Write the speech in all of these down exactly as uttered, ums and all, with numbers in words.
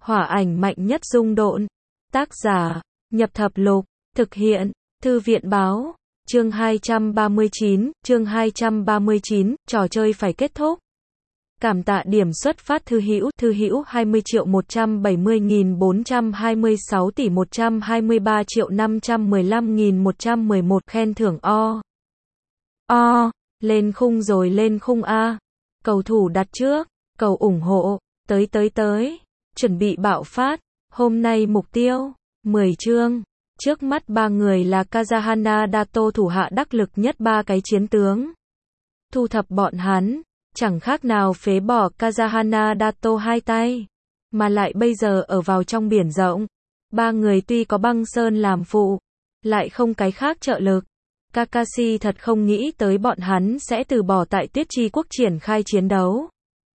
Hỏa ảnh mạnh nhất dung độn. Tác giả, Nhập Thập Lục. Thực hiện, Thư viện Báo. Chương hai trăm ba mươi chín, chương hai trăm ba mươi chín, trò chơi phải kết thúc. Cảm tạ điểm xuất phát thư hữu, thư hữu hai mươi triệu một trăm bảy mươi nghìn bốn trăm hai mươi sáu tỷ một trăm hai mươi ba triệu năm trăm mười lăm nghìn một trăm mười một khen thưởng o. O, lên khung rồi lên khung A. Cầu thủ đặt trước, cầu ủng hộ, tới tới tới, chuẩn bị bạo phát, hôm nay mục tiêu, mười chương. Trước mắt ba người là Kazahana Dato thủ hạ đắc lực nhất ba cái chiến tướng. Thu thập bọn hắn, chẳng khác nào phế bỏ Kazahana Dato hai tay, mà lại bây giờ ở vào trong biển rộng. Ba người tuy có băng sơn làm phụ, lại không cái khác trợ lực. Kakashi thật không nghĩ tới bọn hắn sẽ từ bỏ tại Tuyết Chi Quốc triển khai chiến đấu.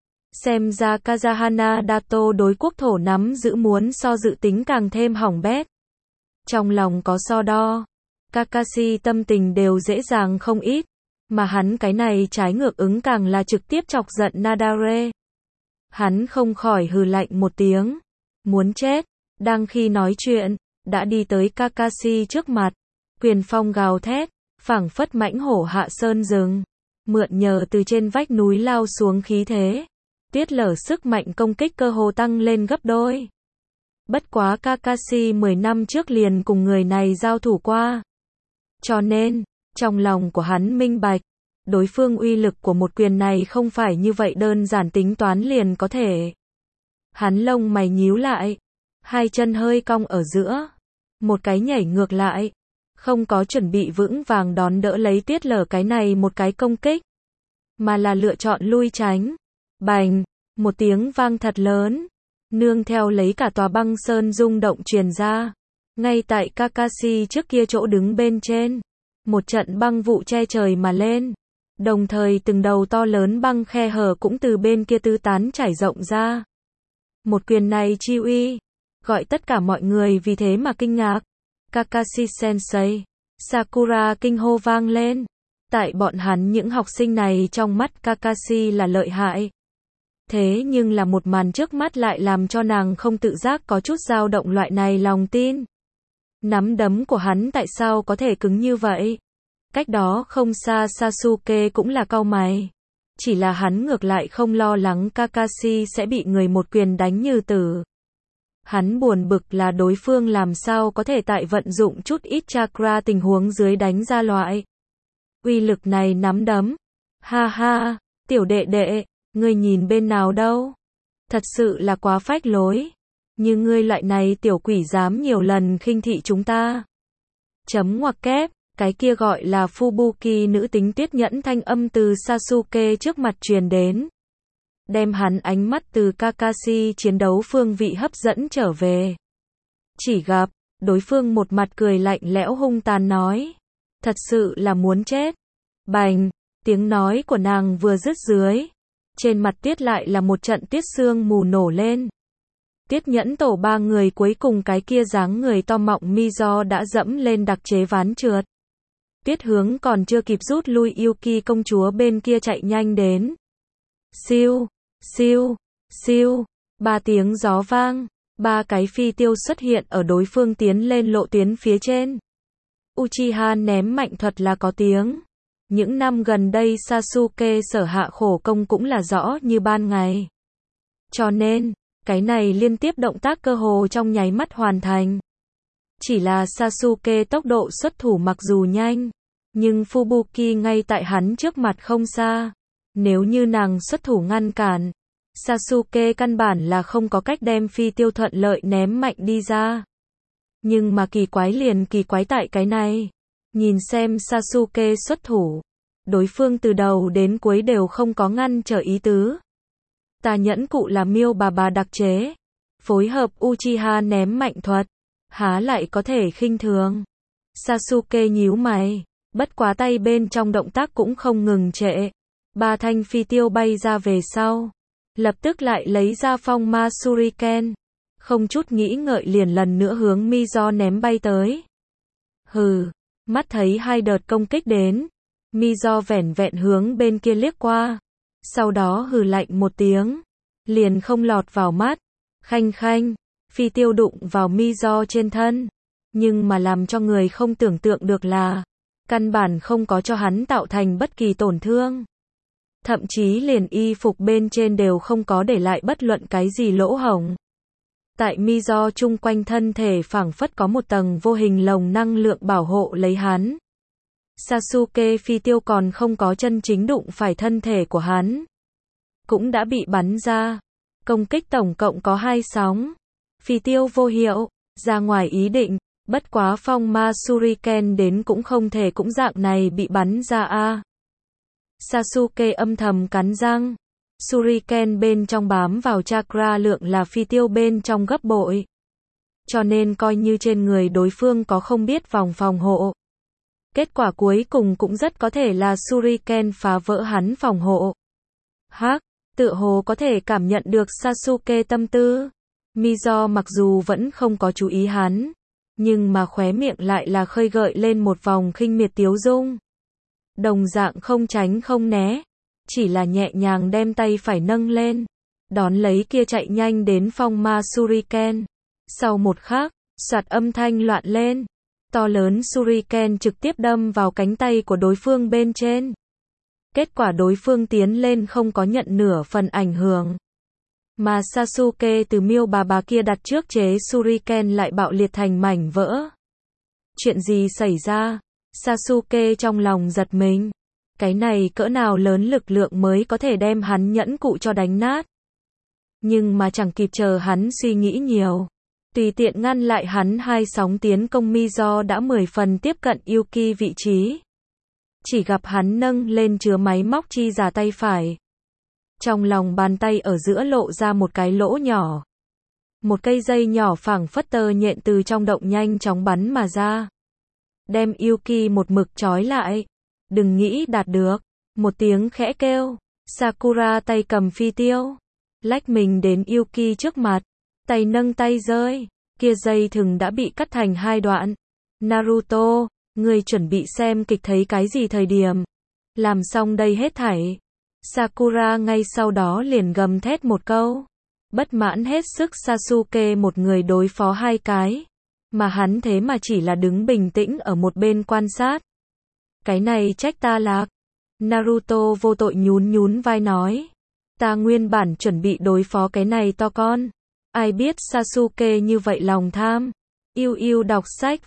Xem ra Kazahana Dato đối quốc thổ nắm giữ muốn so dự tính càng thêm hỏng bét. Trong lòng có so đo, Kakashi tâm tình đều dễ dàng không ít, mà hắn cái này trái ngược ứng càng là trực tiếp chọc giận Nadare. Hắn không khỏi hừ lạnh một tiếng, muốn chết, đang khi nói chuyện, đã đi tới Kakashi trước mặt, quyền phong gào thét, phảng phất mãnh hổ hạ sơn rừng, mượn nhờ từ trên vách núi lao xuống khí thế, tiết lở sức mạnh công kích cơ hồ tăng lên gấp đôi. Bất quá Kakashi mười năm trước liền cùng người này giao thủ qua. Cho nên, trong lòng của hắn minh bạch, đối phương uy lực của một quyền này không phải như vậy đơn giản tính toán liền có thể. Hắn lông mày nhíu lại, hai chân hơi cong ở giữa, một cái nhảy ngược lại, không có chuẩn bị vững vàng đón đỡ lấy tiết lở cái này một cái công kích, mà là lựa chọn lui tránh. Bành, một tiếng vang thật lớn, nương theo lấy cả tòa băng sơn rung động truyền ra. Ngay tại Kakashi trước kia chỗ đứng bên trên, một trận băng vụ che trời mà lên, đồng thời từng đầu to lớn băng khe hở cũng từ bên kia tứ tán trải rộng ra. Một quyền này chi uy, gọi tất cả mọi người vì thế mà kinh ngạc. Kakashi Sensei, Sakura kinh hô vang lên. Tại bọn hắn những học sinh này trong mắt Kakashi là lợi hại. Thế nhưng là một màn trước mắt lại làm cho nàng không tự giác có chút dao động loại này lòng tin. Nắm đấm của hắn tại sao có thể cứng như vậy? Cách đó không xa Sasuke cũng là cau mày. Chỉ là hắn ngược lại không lo lắng Kakashi sẽ bị người một quyền đánh như tử. Hắn buồn bực là đối phương làm sao có thể tại vận dụng chút ít chakra tình huống dưới đánh ra loại uy lực này nắm đấm. Ha ha, tiểu đệ đệ, ngươi nhìn bên nào đâu? Thật sự là quá phách lối. Như ngươi loại này tiểu quỷ dám nhiều lần khinh thị chúng ta. Chấm ngoặc kép, cái kia gọi là Fubuki nữ tính tiết nhẫn thanh âm từ Sasuke trước mặt truyền đến. Đem hắn ánh mắt từ Kakashi chiến đấu phương vị hấp dẫn trở về. Chỉ gặp, đối phương một mặt cười lạnh lẽo hung tàn nói. Thật sự là muốn chết. Bành, tiếng nói của nàng vừa dứt dưới. Trên mặt Tiết lại là một trận tiết sương mù nổ lên. Tiết nhẫn tổ ba người cuối cùng cái kia dáng người to mọng Mizo đã dẫm lên đặc chế ván trượt. Tiết hướng còn chưa kịp rút lui Yuki công chúa bên kia chạy nhanh đến. Siêu, siêu, siêu, ba tiếng gió vang, ba cái phi tiêu xuất hiện ở đối phương tiến lên lộ tuyến phía trên. Uchiha ném mạnh thuật là có tiếng. Những năm gần đây Sasuke sở hạ khổ công cũng là rõ như ban ngày. Cho nên, cái này liên tiếp động tác cơ hồ trong nháy mắt hoàn thành. Chỉ là Sasuke tốc độ xuất thủ mặc dù nhanh, nhưng Fubuki ngay tại hắn trước mặt không xa. Nếu như nàng xuất thủ ngăn cản, Sasuke căn bản là không có cách đem phi tiêu thuận lợi ném mạnh đi ra. Nhưng mà kỳ quái liền kỳ quái tại cái này. Nhìn xem Sasuke xuất thủ, đối phương từ đầu đến cuối đều không có ngăn trở ý tứ. Tà nhẫn cụ là miêu bà bà đặc chế, phối hợp Uchiha ném mạnh thuật, há lại có thể khinh thường. Sasuke nhíu mày, bất quá tay bên trong động tác cũng không ngừng trệ. Ba thanh phi tiêu bay ra về sau, lập tức lại lấy ra phong ma Shuriken, không chút nghĩ ngợi liền lần nữa hướng Mizo ném bay tới. Hừ, mắt thấy hai đợt công kích đến, Mizo vẻn vẹn hướng bên kia liếc qua, sau đó hừ lạnh một tiếng, liền không lọt vào mắt, Khanh khanh, phi tiêu đụng vào Mizo trên thân. Nhưng mà làm cho người không tưởng tượng được là, căn bản không có cho hắn tạo thành bất kỳ tổn thương. Thậm chí liền y phục bên trên đều không có để lại bất luận cái gì lỗ hổng. Tại Mizo chung quanh thân thể phảng phất có một tầng vô hình lồng năng lượng bảo hộ lấy hắn. Sasuke phi tiêu còn không có chân chính đụng phải thân thể của hắn, cũng đã bị bắn ra. Công kích tổng cộng có hai sóng. Phi tiêu vô hiệu, ra ngoài ý định, bất quá phong ma Shuriken đến cũng không thể cũng dạng này bị bắn ra a. À. Sasuke âm thầm cắn răng. Shuriken bên trong bám vào chakra lượng là phi tiêu bên trong gấp bội. Cho nên coi như trên người đối phương có không biết vòng phòng hộ. Kết quả cuối cùng cũng rất có thể là Shuriken phá vỡ hắn phòng hộ. Hắc, tựa hồ có thể cảm nhận được Sasuke tâm tư. Mizo mặc dù vẫn không có chú ý hắn, nhưng mà khóe miệng lại là khơi gợi lên một vòng khinh miệt tiếu dung. Đồng dạng không tránh không né, chỉ là nhẹ nhàng đem tay phải nâng lên, đón lấy kia chạy nhanh đến phong ma Shuriken. Sau một khắc, soạt âm thanh loạn lên, to lớn Shuriken trực tiếp đâm vào cánh tay của đối phương bên trên. Kết quả đối phương tiến lên không có nhận nửa phần ảnh hưởng. Mà Sasuke từ miêu bà bà kia đặt trước chế Shuriken lại bạo liệt thành mảnh vỡ. Chuyện gì xảy ra? Sasuke trong lòng giật mình. Cái này cỡ nào lớn lực lượng mới có thể đem hắn nhẫn cụ cho đánh nát. Nhưng mà chẳng kịp chờ hắn suy nghĩ nhiều. Tùy tiện ngăn lại hắn hai sóng tiến công Mizo đã mười phần tiếp cận Yuki vị trí. Chỉ gặp hắn nâng lên chứa máy móc chi giả tay phải. Trong lòng bàn tay ở giữa lộ ra một cái lỗ nhỏ. Một cây dây nhỏ phẳng phất tơ nhện từ trong động nhanh chóng bắn mà ra. Đem Yuki một mực trói lại. Đừng nghĩ đạt được. Một tiếng khẽ kêu. Sakura tay cầm phi tiêu. Lách mình đến Yuki trước mặt. Tay nâng tay rơi. Kia dây thừng đã bị cắt thành hai đoạn. Naruto, ngươi chuẩn bị xem kịch thấy cái gì thời điểm. Làm xong đây hết thảy. Sakura ngay sau đó liền gầm thét một câu. Bất mãn hết sức Sasuke một người đối phó hai cái. Mà hắn thế mà chỉ là đứng bình tĩnh ở một bên quan sát. Cái này trách ta lạc. Naruto vô tội nhún nhún vai nói. Ta nguyên bản chuẩn bị đối phó cái này to con. Ai biết Sasuke như vậy lòng tham. Yêu yêu đọc sách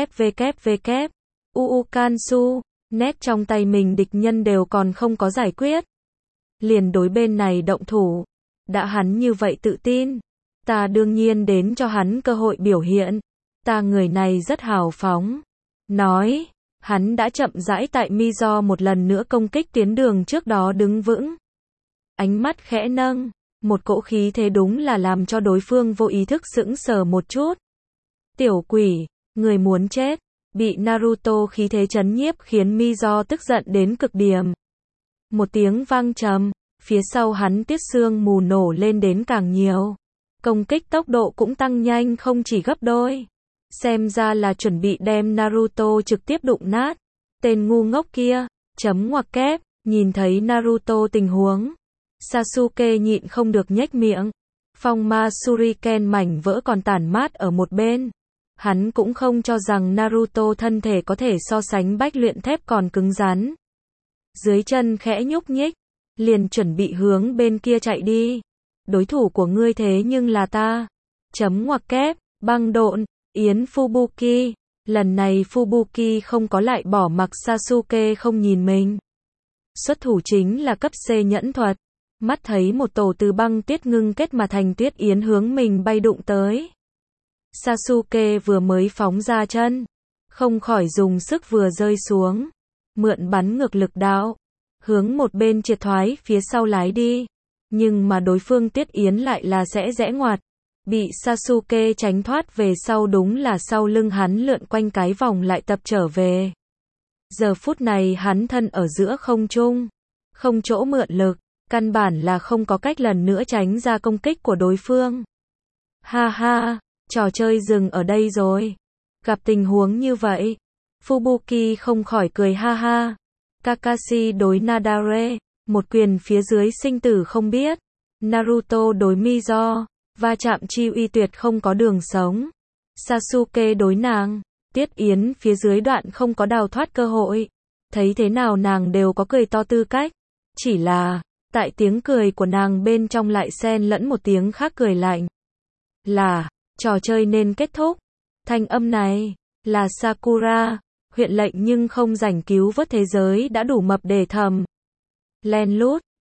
www. Uukansu. Nét trong tay mình địch nhân đều còn không có giải quyết. Liền đối bên này động thủ. Đã hắn như vậy tự tin. Ta đương nhiên đến cho hắn cơ hội biểu hiện. Ta người này rất hào phóng. Nói. Hắn đã chậm rãi tại Mizo một lần nữa công kích tuyến đường trước đó đứng vững. Ánh mắt khẽ nâng. Một cỗ khí thế đúng là làm cho đối phương vô ý thức sững sờ một chút. Tiểu quỷ, người muốn chết. Bị Naruto khí thế chấn nhiếp khiến Mizo tức giận đến cực điểm. Một tiếng vang trầm, phía sau hắn tiết sương mù nổ lên đến càng nhiều. Công kích tốc độ cũng tăng nhanh không chỉ gấp đôi. Xem ra là chuẩn bị đem Naruto trực tiếp đụng nát. Tên ngu ngốc kia, chấm ngoặc kép, nhìn thấy Naruto tình huống. Sasuke nhịn không được nhếch miệng. Phong ma Shuriken mảnh vỡ còn tản mát ở một bên. Hắn cũng không cho rằng Naruto thân thể có thể so sánh bách luyện thép còn cứng rắn. Dưới chân khẽ nhúc nhích, liền chuẩn bị hướng bên kia chạy đi. Đối thủ của ngươi thế nhưng là ta. Chấm ngoặc kép, băng độn, Yến Fubuki. Lần này Fubuki không có lại bỏ mặc Sasuke không nhìn mình. Xuất thủ chính là cấp C nhẫn thuật. Mắt thấy một tổ từ băng tuyết ngưng kết mà thành tuyết yến hướng mình bay đụng tới. Sasuke vừa mới phóng ra chân, không khỏi dùng sức vừa rơi xuống, mượn bắn ngược lực đạo, hướng một bên triệt thoái phía sau lái đi. Nhưng mà đối phương tuyết yến lại là sẽ rẽ ngoặt, bị Sasuke tránh thoát về sau đúng là sau lưng hắn lượn quanh cái vòng lại tập trở về. Giờ phút này hắn thân ở giữa không trung, không chỗ mượn lực. Căn bản là không có cách lần nữa tránh ra công kích của đối phương. Ha ha, trò chơi dừng ở đây rồi. Gặp tình huống như vậy, Fubuki không khỏi cười ha ha. Kakashi đối Nadare, một quyền phía dưới sinh tử không biết. Naruto đối Mizo, Va chạm chi uy tuyệt không có đường sống. Sasuke đối nàng. Tiết Yến phía dưới đoạn không có đào thoát cơ hội. Thấy thế nào nàng đều có cười to tư cách. Chỉ là, tại tiếng cười của nàng bên trong lại xen lẫn một tiếng khác cười lạnh. Là, trò chơi nên kết thúc. Thanh âm này, là Sakura, huyện lệnh nhưng không rảnh cứu vớt thế giới đã đủ mập để thầm. Len lút,